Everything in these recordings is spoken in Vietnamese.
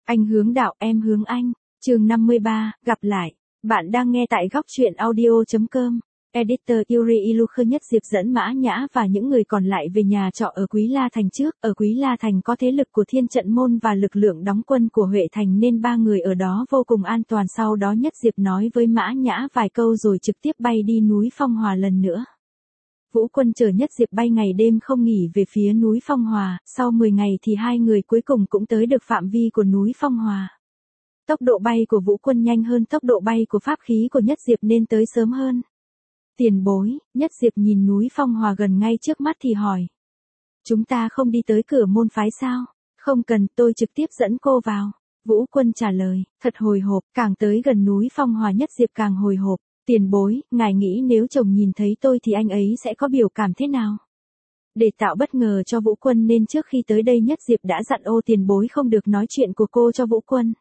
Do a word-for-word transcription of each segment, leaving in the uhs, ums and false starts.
Anh hướng đạo, em hướng anh. Chương năm mươi ba, gặp lại. Bạn đang nghe tại góc truyện audio chấm com. Editor Yuri Ilukher. Nhất Diệp dẫn Mã Nhã và những người còn lại về nhà trọ ở Quý La Thành trước. Ở Quý La Thành có thế lực của Thiên Trận Môn và lực lượng đóng quân của Huệ Thành nên ba người ở đó vô cùng an toàn. Sau đó Nhất Diệp nói với Mã Nhã vài câu rồi trực tiếp bay đi núi Phong Hòa lần nữa. Vũ Quân chờ Nhất Diệp bay ngày đêm không nghỉ về phía núi Phong Hòa, sau mười ngày thì hai người cuối cùng cũng tới được phạm vi của núi Phong Hòa. Tốc độ bay của Vũ Quân nhanh hơn tốc độ bay của pháp khí của Nhất Diệp nên tới sớm hơn. Tiền bối, Nhất Diệp nhìn núi Phong Hòa gần ngay trước mắt thì hỏi. Chúng ta không đi tới cửa môn phái sao? Không cần, tôi trực tiếp dẫn cô vào. Vũ Quân trả lời, thật hồi hộp, càng tới gần núi Phong Hòa Nhất Diệp càng hồi hộp. Tiền bối, ngài nghĩ nếu chồng nhìn thấy tôi thì anh ấy sẽ có biểu cảm thế nào? Để tạo bất ngờ cho Vũ Quân nên trước khi tới đây Nhất Diệp đã dặn Ô tiền bối không được nói chuyện của cô cho Vũ Quân.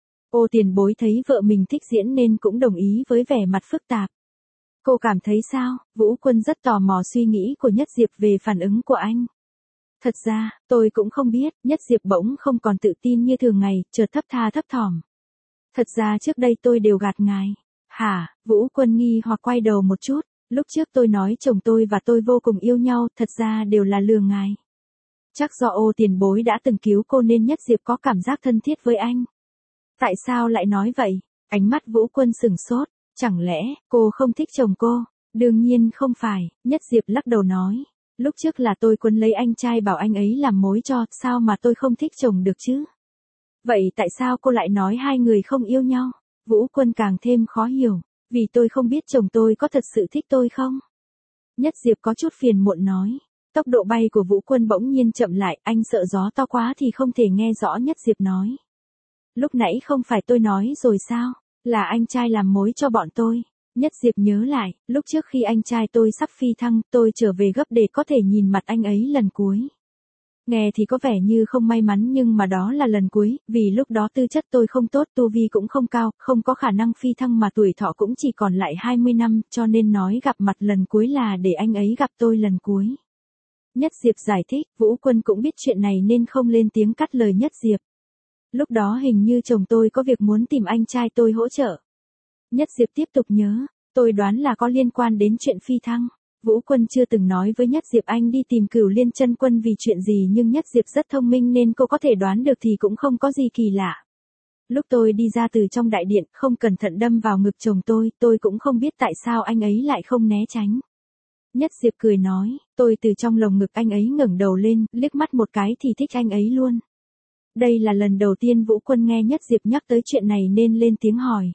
Ô tiền bối thấy vợ mình thích diễn nên cũng đồng ý với vẻ mặt phức tạp. Cô cảm thấy sao? Vũ Quân rất tò mò suy nghĩ của Nhất Diệp về phản ứng của anh. Thật ra, tôi cũng không biết. Nhất Diệp bỗng không còn tự tin như thường ngày, chợt thấp tha thấp thỏm. Thật ra trước đây tôi đều gạt ngài. Hả? Vũ Quân nghi hoặc quay đầu một chút. Lúc trước tôi nói chồng tôi và tôi vô cùng yêu nhau, thật ra đều là lừa ngài. Chắc do Ô tiền bối đã từng cứu cô nên Nhất Diệp có cảm giác thân thiết với anh. Tại sao lại nói vậy? Ánh mắt Vũ Quân sửng sốt. Chẳng lẽ, cô không thích chồng cô? Đương nhiên không phải, Nhất Diệp lắc đầu nói. Lúc trước là tôi quấn lấy anh trai bảo anh ấy làm mối cho, sao mà tôi không thích chồng được chứ? Vậy tại sao cô lại nói hai người không yêu nhau? Vũ Quân càng thêm khó hiểu, vì tôi không biết chồng tôi có thật sự thích tôi không? Nhất Diệp có chút phiền muộn nói. Tốc độ bay của Vũ Quân bỗng nhiên chậm lại, anh sợ gió to quá thì không thể nghe rõ Nhất Diệp nói. Lúc nãy không phải tôi nói rồi sao? Là anh trai làm mối cho bọn tôi. Nhất Diệp nhớ lại, lúc trước khi anh trai tôi sắp phi thăng, tôi trở về gấp để có thể nhìn mặt anh ấy lần cuối. Nghe thì có vẻ như không may mắn nhưng mà đó là lần cuối, vì lúc đó tư chất tôi không tốt, tu vi cũng không cao, không có khả năng phi thăng mà tuổi thọ cũng chỉ còn lại hai mươi năm, cho nên nói gặp mặt lần cuối là để anh ấy gặp tôi lần cuối. Nhất Diệp giải thích, Vũ Quân cũng biết chuyện này nên không lên tiếng cắt lời Nhất Diệp. Lúc đó hình như chồng tôi có việc muốn tìm anh trai tôi hỗ trợ. Nhất Diệp tiếp tục nhớ, tôi đoán là có liên quan đến chuyện phi thăng. Vũ Quân chưa từng nói với Nhất Diệp anh đi tìm Cửu Liên Chân Quân vì chuyện gì nhưng Nhất Diệp rất thông minh nên cô có thể đoán được thì cũng không có gì kỳ lạ. Lúc tôi đi ra từ trong đại điện, không cẩn thận đâm vào ngực chồng tôi, tôi cũng không biết tại sao anh ấy lại không né tránh. Nhất Diệp cười nói, tôi từ trong lồng ngực anh ấy ngẩng đầu lên, liếc mắt một cái thì thích anh ấy luôn. Đây là lần đầu tiên Vũ Quân nghe Nhất Diệp nhắc tới chuyện này nên lên tiếng hỏi.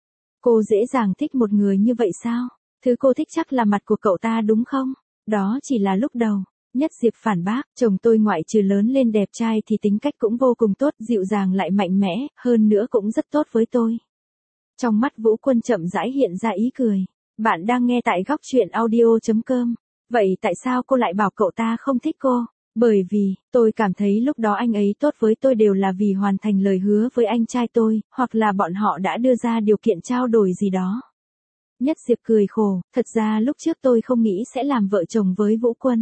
Cô dễ dàng thích một người như vậy sao? Thứ cô thích chắc là mặt của cậu ta đúng không? Đó chỉ là lúc đầu. Nhất Diệp phản bác, chồng tôi ngoại trừ lớn lên đẹp trai thì tính cách cũng vô cùng tốt, dịu dàng lại mạnh mẽ, hơn nữa cũng rất tốt với tôi. Trong mắt Vũ Quân chậm rãi hiện ra ý cười. Bạn đang nghe tại góc truyện audio chấm com. Vậy tại sao cô lại bảo cậu ta không thích cô? Bởi vì, tôi cảm thấy lúc đó anh ấy tốt với tôi đều là vì hoàn thành lời hứa với anh trai tôi, hoặc là bọn họ đã đưa ra điều kiện trao đổi gì đó. Nhất Diệp cười khổ, thật ra lúc trước tôi không nghĩ sẽ làm vợ chồng với Vũ Quân.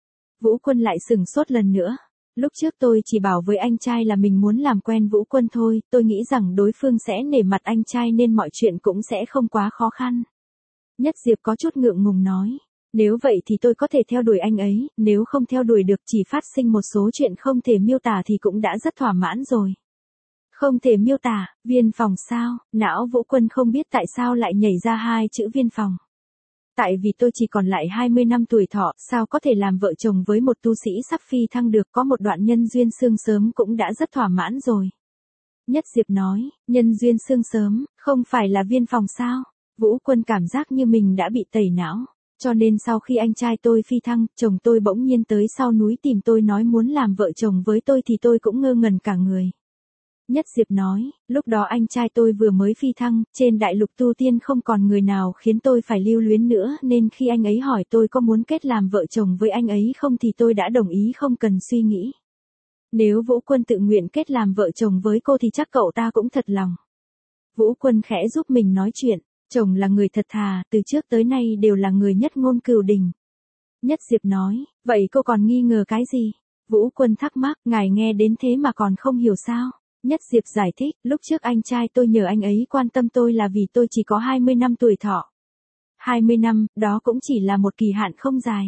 Vũ Quân lại sửng sốt lần nữa. Lúc trước tôi chỉ bảo với anh trai là mình muốn làm quen Vũ Quân thôi, tôi nghĩ rằng đối phương sẽ nể mặt anh trai nên mọi chuyện cũng sẽ không quá khó khăn. Nhất Diệp có chút ngượng ngùng nói. Nếu vậy thì tôi có thể theo đuổi anh ấy, nếu không theo đuổi được chỉ phát sinh một số chuyện không thể miêu tả thì cũng đã rất thỏa mãn rồi. Không thể miêu tả, viên phòng sao? Não Vũ Quân không biết tại sao lại nhảy ra hai chữ viên phòng. Tại vì tôi chỉ còn lại hai mươi năm tuổi thọ, sao có thể làm vợ chồng với một tu sĩ sắp phi thăng được, có một đoạn nhân duyên xương sớm cũng đã rất thỏa mãn rồi. Nhất Diệp nói, nhân duyên xương sớm, không phải là viên phòng sao? Vũ Quân cảm giác như mình đã bị tẩy não. Cho nên sau khi anh trai tôi phi thăng, chồng tôi bỗng nhiên tới sau núi tìm tôi nói muốn làm vợ chồng với tôi thì tôi cũng ngơ ngẩn cả người. Nhất Diệp nói, lúc đó anh trai tôi vừa mới phi thăng, trên đại lục tu tiên không còn người nào khiến tôi phải lưu luyến nữa nên khi anh ấy hỏi tôi có muốn kết làm vợ chồng với anh ấy không thì tôi đã đồng ý không cần suy nghĩ. Nếu Vũ Quân tự nguyện kết làm vợ chồng với cô thì chắc cậu ta cũng thật lòng. Vũ Quân khẽ giúp mình nói chuyện. Chồng là người thật thà, từ trước tới nay đều là người nhất ngôn cửu đình. Nhất Diệp nói, vậy cô còn nghi ngờ cái gì? Vũ Quân thắc mắc, ngài nghe đến thế mà còn không hiểu sao? Nhất Diệp giải thích, lúc trước anh trai tôi nhờ anh ấy quan tâm tôi là vì tôi chỉ có hai mươi năm tuổi thọ. hai mươi năm, đó cũng chỉ là một kỳ hạn không dài.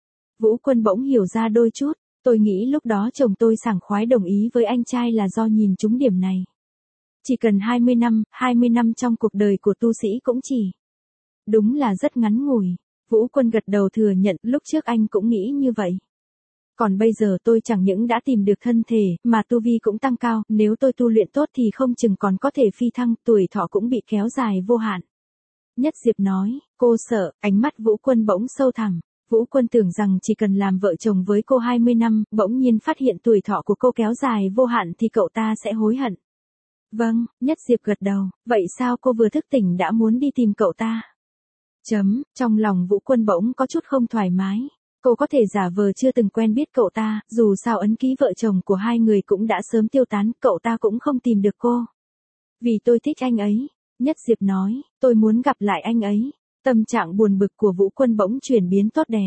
Vũ Quân bỗng hiểu ra đôi chút, tôi nghĩ lúc đó chồng tôi sảng khoái đồng ý với anh trai là do nhìn trúng điểm này. Chỉ cần hai mươi năm, hai mươi năm trong cuộc đời của tu sĩ cũng chỉ. Đúng là rất ngắn ngủi. Vũ Quân gật đầu thừa nhận lúc trước anh cũng nghĩ như vậy. Còn bây giờ tôi chẳng những đã tìm được thân thể, mà tu vi cũng tăng cao, nếu tôi tu luyện tốt thì không chừng còn có thể phi thăng, tuổi thọ cũng bị kéo dài vô hạn. Nhất Diệp nói, cô sợ, ánh mắt Vũ Quân bỗng sâu thẳm. Vũ Quân tưởng rằng chỉ cần làm vợ chồng với cô hai mươi năm, bỗng nhiên phát hiện tuổi thọ của cô kéo dài vô hạn thì cậu ta sẽ hối hận. Vâng, Nhất Diệp gật đầu, vậy sao cô vừa thức tỉnh đã muốn đi tìm cậu ta? Chấm, trong lòng Vũ Quân bỗng có chút không thoải mái. Cô có thể giả vờ chưa từng quen biết cậu ta, dù sao ấn ký vợ chồng của hai người cũng đã sớm tiêu tán, cậu ta cũng không tìm được cô. Vì tôi thích anh ấy, Nhất Diệp nói, tôi muốn gặp lại anh ấy. Tâm trạng buồn bực của Vũ Quân bỗng chuyển biến tốt đẹp.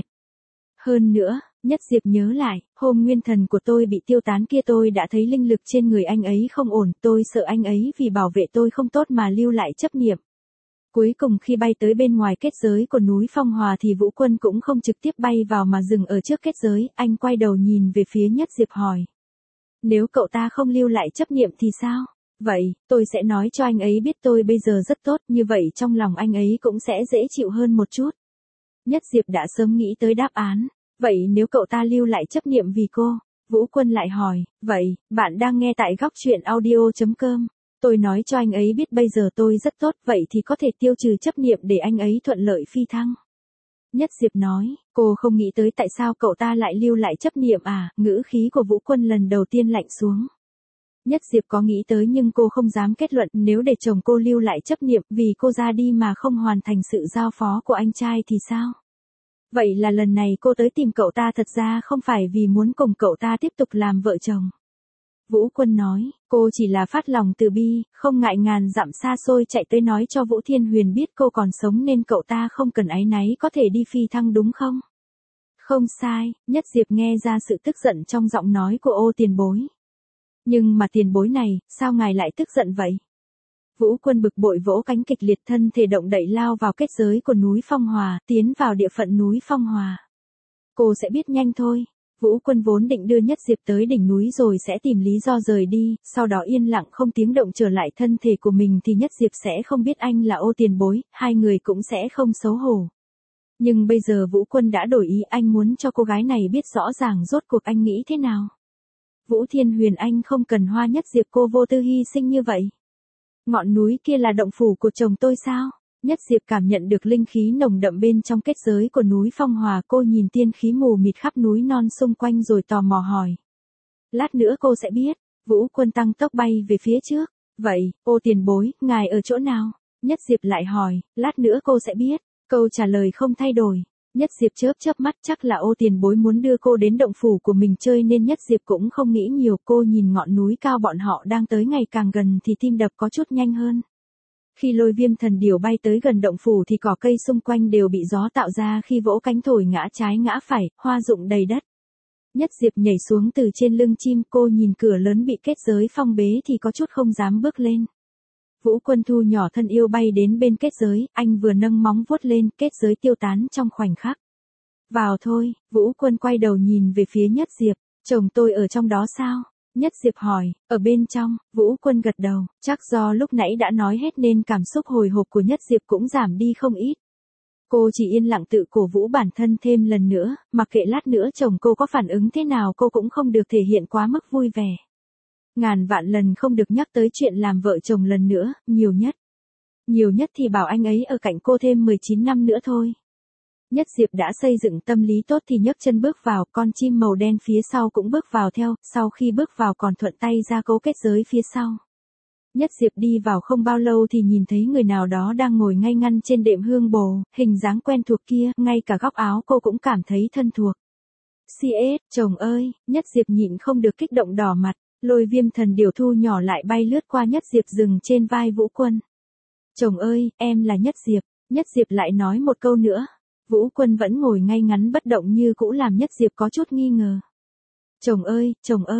Hơn nữa, Nhất Diệp nhớ lại, hôm nguyên thần của tôi bị tiêu tán kia tôi đã thấy linh lực trên người anh ấy không ổn, tôi sợ anh ấy vì bảo vệ tôi không tốt mà lưu lại chấp niệm. Cuối cùng khi bay tới bên ngoài kết giới của núi Phong Hòa thì Vũ Quân cũng không trực tiếp bay vào mà dừng ở trước kết giới, anh quay đầu nhìn về phía Nhất Diệp hỏi. Nếu cậu ta không lưu lại chấp niệm thì sao? Vậy, tôi sẽ nói cho anh ấy biết tôi bây giờ rất tốt, như vậy trong lòng anh ấy cũng sẽ dễ chịu hơn một chút. Nhất Diệp đã sớm nghĩ tới đáp án. Vậy nếu cậu ta lưu lại chấp niệm vì cô? Vũ Quân lại hỏi, vậy, bạn đang nghe tại góc truyện audio chấm com. Tôi nói cho anh ấy biết bây giờ tôi rất tốt, vậy thì có thể tiêu trừ chấp niệm để anh ấy thuận lợi phi thăng. Nhất Diệp nói, cô không nghĩ tới tại sao cậu ta lại lưu lại chấp niệm à, ngữ khí của Vũ Quân lần đầu tiên lạnh xuống. Nhất Diệp có nghĩ tới nhưng cô không dám kết luận, nếu để chồng cô lưu lại chấp niệm vì cô ra đi mà không hoàn thành sự giao phó của anh trai thì sao? Vậy là lần này cô tới tìm cậu ta thật ra không phải vì muốn cùng cậu ta tiếp tục làm vợ chồng. Vũ Quân nói, cô chỉ là phát lòng từ bi, không ngại ngàn dặm xa xôi chạy tới nói cho Vũ Thiên Huyền biết cô còn sống nên cậu ta không cần áy náy có thể đi phi thăng đúng không? Không sai, Nhất Diệp nghe ra sự tức giận trong giọng nói của Ô tiền bối. Nhưng mà tiền bối này, sao ngài lại tức giận vậy? Vũ Quân bực bội vỗ cánh kịch liệt, thân thể động đậy lao vào kết giới của núi Phong Hòa, tiến vào địa phận núi Phong Hòa. Cô sẽ biết nhanh thôi. Vũ Quân vốn định đưa Nhất Diệp tới đỉnh núi rồi sẽ tìm lý do rời đi, sau đó yên lặng không tiếng động trở lại thân thể của mình thì Nhất Diệp sẽ không biết anh là Ô tiền bối, hai người cũng sẽ không xấu hổ. Nhưng bây giờ Vũ Quân đã đổi ý, anh muốn cho cô gái này biết rõ ràng rốt cuộc anh nghĩ thế nào. Vũ Thiên Huyền, anh không cần Hoa Nhất Diệp cô vô tư hy sinh như vậy. Ngọn núi kia là động phủ của chồng tôi sao? Nhất Diệp cảm nhận được linh khí nồng đậm bên trong kết giới của núi Phong Hòa, cô nhìn tiên khí mù mịt khắp núi non xung quanh rồi tò mò hỏi. Lát nữa cô sẽ biết. Vũ Quân tăng tốc bay về phía trước. Vậy, Ô tiền bối, ngài ở chỗ nào? Nhất Diệp lại hỏi, lát nữa cô sẽ biết. Câu trả lời không thay đổi. Nhất Diệp chớp chớp mắt, chắc là Ô tiền bối muốn đưa cô đến động phủ của mình chơi nên Nhất Diệp cũng không nghĩ nhiều. Cô nhìn ngọn núi cao bọn họ đang tới ngày càng gần thì tim đập có chút nhanh hơn. Khi Lôi Viêm thần điểu bay tới gần động phủ thì cỏ cây xung quanh đều bị gió tạo ra khi vỗ cánh thổi ngã trái ngã phải, hoa rụng đầy đất. Nhất Diệp nhảy xuống từ trên lưng chim, cô nhìn cửa lớn bị kết giới phong bế thì có chút không dám bước lên. Vũ Quân thu nhỏ thân yêu bay đến bên kết giới, anh vừa nâng móng vuốt lên, kết giới tiêu tán trong khoảnh khắc. Vào thôi, Vũ Quân quay đầu nhìn về phía Nhất Diệp, chồng tôi ở trong đó sao? Nhất Diệp hỏi, ở bên trong, Vũ Quân gật đầu, chắc do lúc nãy đã nói hết nên cảm xúc hồi hộp của Nhất Diệp cũng giảm đi không ít. Cô chỉ yên lặng tự cổ vũ bản thân thêm lần nữa, mặc kệ lát nữa chồng cô có phản ứng thế nào cô cũng không được thể hiện quá mức vui vẻ. Ngàn vạn lần không được nhắc tới chuyện làm vợ chồng lần nữa, nhiều nhất. Nhiều nhất thì bảo anh ấy ở cạnh cô thêm mười chín năm nữa thôi. Nhất Diệp đã xây dựng tâm lý tốt thì nhấc chân bước vào, con chim màu đen phía sau cũng bước vào theo, sau khi bước vào còn thuận tay ra cố kết giới phía sau. Nhất Diệp đi vào không bao lâu thì nhìn thấy người nào đó đang ngồi ngay ngăn trên đệm hương bồ, hình dáng quen thuộc kia, ngay cả góc áo cô cũng cảm thấy thân thuộc. xê ét, chồng ơi, Nhất Diệp nhịn không được kích động đỏ mặt, Lôi Viêm thần điểu thu nhỏ lại bay lướt qua Nhất Diệp dừng trên vai Vũ Quân. Chồng ơi, em là Nhất Diệp, Nhất Diệp lại nói một câu nữa. Vũ Quân vẫn ngồi ngay ngắn bất động như cũ làm Nhất Diệp có chút nghi ngờ. Chồng ơi, chồng ơi,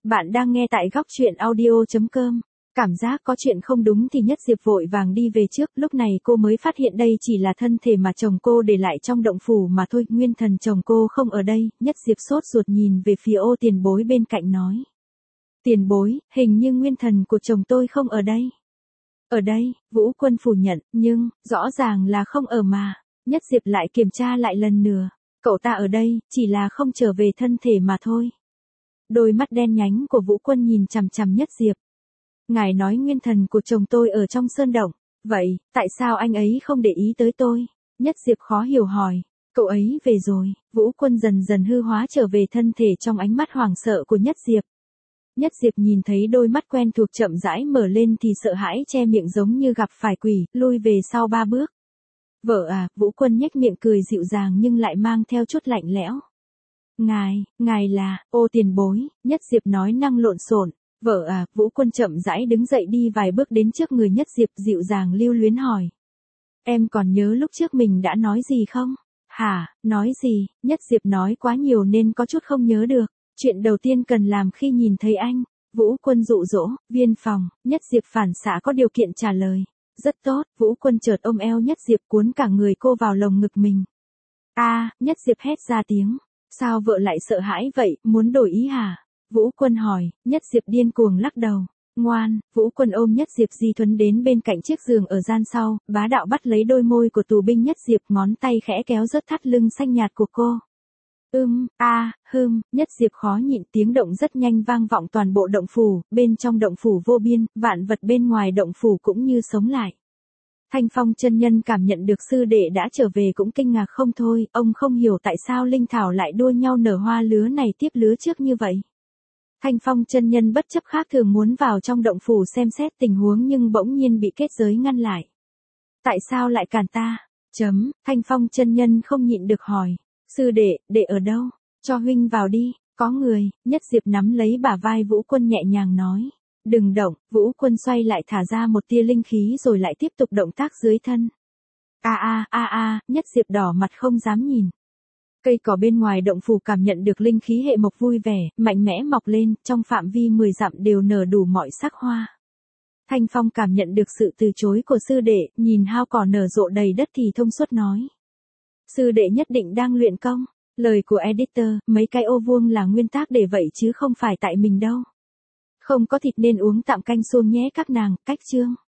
Bạn đang nghe tại góc chuyện audio chấm com. Cảm giác có chuyện không đúng thì Nhất Diệp vội vàng đi về trước, lúc này cô mới phát hiện đây chỉ là thân thể mà chồng cô để lại trong động phủ mà thôi, nguyên thần chồng cô không ở đây. Nhất Diệp sốt ruột nhìn về phía Ô Tiền Bối bên cạnh nói. Tiền bối, hình như nguyên thần của chồng tôi không ở đây. Ở đây, Vũ Quân phủ nhận, nhưng, rõ ràng là không ở mà. Nhất Diệp lại kiểm tra lại lần nữa. Cậu ta ở đây, chỉ là không trở về thân thể mà thôi. Đôi mắt đen nhánh của Vũ Quân nhìn chằm chằm Nhất Diệp. Ngài nói nguyên thần của chồng tôi ở trong sơn động. Vậy, tại sao anh ấy không để ý tới tôi? Nhất Diệp khó hiểu hỏi. Cậu ấy về rồi. Vũ Quân dần dần hư hóa trở về thân thể trong ánh mắt hoảng sợ của Nhất Diệp. Nhất Diệp nhìn thấy đôi mắt quen thuộc chậm rãi mở lên thì sợ hãi che miệng giống như gặp phải quỷ, lui về sau ba bước. Vợ à, Vũ Quân nhếch miệng cười dịu dàng nhưng lại mang theo chút lạnh lẽo. Ngài, ngài là, Ô Tiền Bối, Nhất Diệp nói năng lộn xộn. Vợ à, Vũ Quân chậm rãi đứng dậy đi vài bước đến trước người Nhất Diệp dịu dàng lưu luyến hỏi. Em còn nhớ lúc trước mình đã nói gì không? Hả, nói gì? Nhất Diệp nói quá nhiều nên có chút không nhớ được. Chuyện đầu tiên cần làm khi nhìn thấy anh. Vũ Quân dụ dỗ, viên phòng, Nhất Diệp phản xạ có điều kiện trả lời. Rất tốt, Vũ Quân chợt ôm eo Nhất Diệp cuốn cả người cô vào lồng ngực mình. A, Nhất Diệp hét ra tiếng. Sao vợ lại sợ hãi vậy, muốn đổi ý hả? Vũ Quân hỏi, Nhất Diệp điên cuồng lắc đầu. Ngoan, Vũ Quân ôm Nhất Diệp di thuấn đến bên cạnh chiếc giường ở gian sau, bá đạo bắt lấy đôi môi của tù binh Nhất Diệp, ngón tay khẽ kéo rớt thắt lưng xanh nhạt của cô. Ưm, a, à, hừm, Nhất Diệp khó nhịn, tiếng động rất nhanh vang vọng toàn bộ động phủ, bên trong động phủ vô biên, vạn vật bên ngoài động phủ cũng như sống lại. Thanh Phong chân nhân cảm nhận được sư đệ đã trở về cũng kinh ngạc không thôi, ông không hiểu tại sao linh thảo lại đua nhau nở hoa lứa này tiếp lứa trước như vậy. Thanh Phong chân nhân bất chấp khác thường muốn vào trong động phủ xem xét tình huống nhưng bỗng nhiên bị kết giới ngăn lại. Tại sao lại cản ta? Chấm, Thanh Phong chân nhân không nhịn được hỏi. Sư đệ, đệ ở đâu? Cho huynh vào đi, có người. Nhất Diệp nắm lấy bả vai Vũ Quân nhẹ nhàng nói. Đừng động, Vũ Quân xoay lại thả ra một tia linh khí rồi lại tiếp tục động tác dưới thân. A a a a, Nhất Diệp đỏ mặt không dám nhìn. Cây cỏ bên ngoài động phủ cảm nhận được linh khí hệ mộc vui vẻ, mạnh mẽ mọc lên, trong phạm vi mười dặm đều nở đủ mọi sắc hoa. Thanh Phong cảm nhận được sự từ chối của sư đệ, nhìn hao cỏ nở rộ đầy đất thì thông suốt nói. Sư đệ nhất định đang luyện công. Lời của editor, mấy cái ô vuông là nguyên tắc để vậy chứ không phải tại mình đâu. Không có thịt nên uống tạm canh suông nhé các nàng, cách chương.